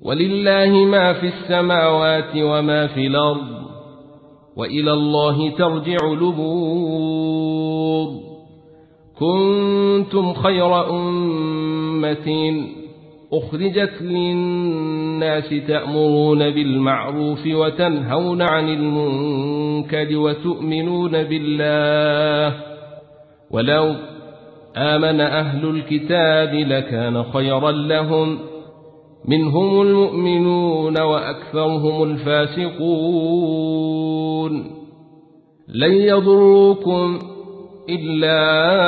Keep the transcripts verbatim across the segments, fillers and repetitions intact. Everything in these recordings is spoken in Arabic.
ولله ما في السماوات وما في الأرض وإلى الله ترجع الأمور. كنتم خير أمة أخرجت للناس تأمرون بالمعروف وتنهون عن المنكر وتؤمنون بالله، ولو آمن أهل الكتاب لكان خيرا لهم، منهم المؤمنون وأكثرهم الفاسقون. لن يضروكم إلا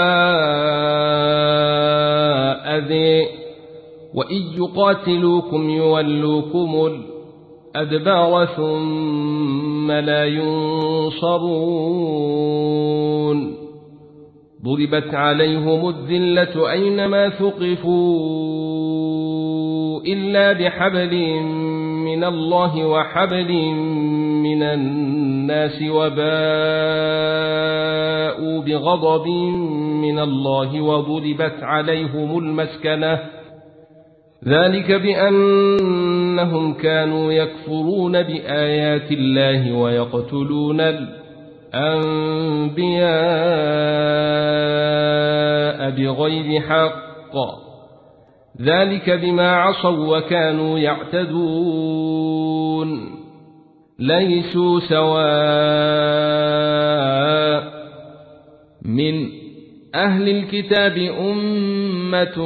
أذى، وإن يقاتلوكم يولوكم الأدبار ثم لا ينصرون. ضربت عليهم الذلة أينما ثقفوا إلا بحبل من الله وحبل من الناس، وباءوا بغضب من الله وضربت عليهم المسكنة، ذلك بأنهم كانوا يكفرون بآيات الله ويقتلون الأنبياء بغير حق، ذلك بما عصوا وكانوا يعتدون. ليسوا سواء من أهل الكتاب أمة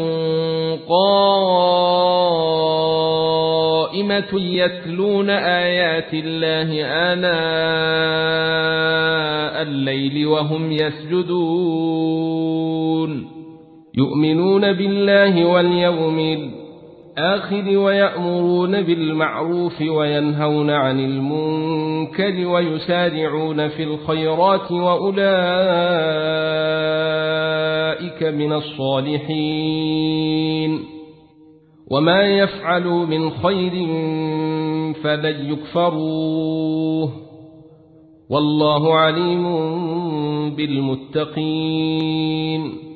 قائمة يتلون آيات الله آناء الليل وهم يسجدون، يؤمنون بالله واليوم الآخر ويأمرون بالمعروف وينهون عن المنكر ويسارعون في الخيرات وأولئك من الصالحين. وما يفعلوا من خير فلن يكفروه، والله عليم بالمتقين.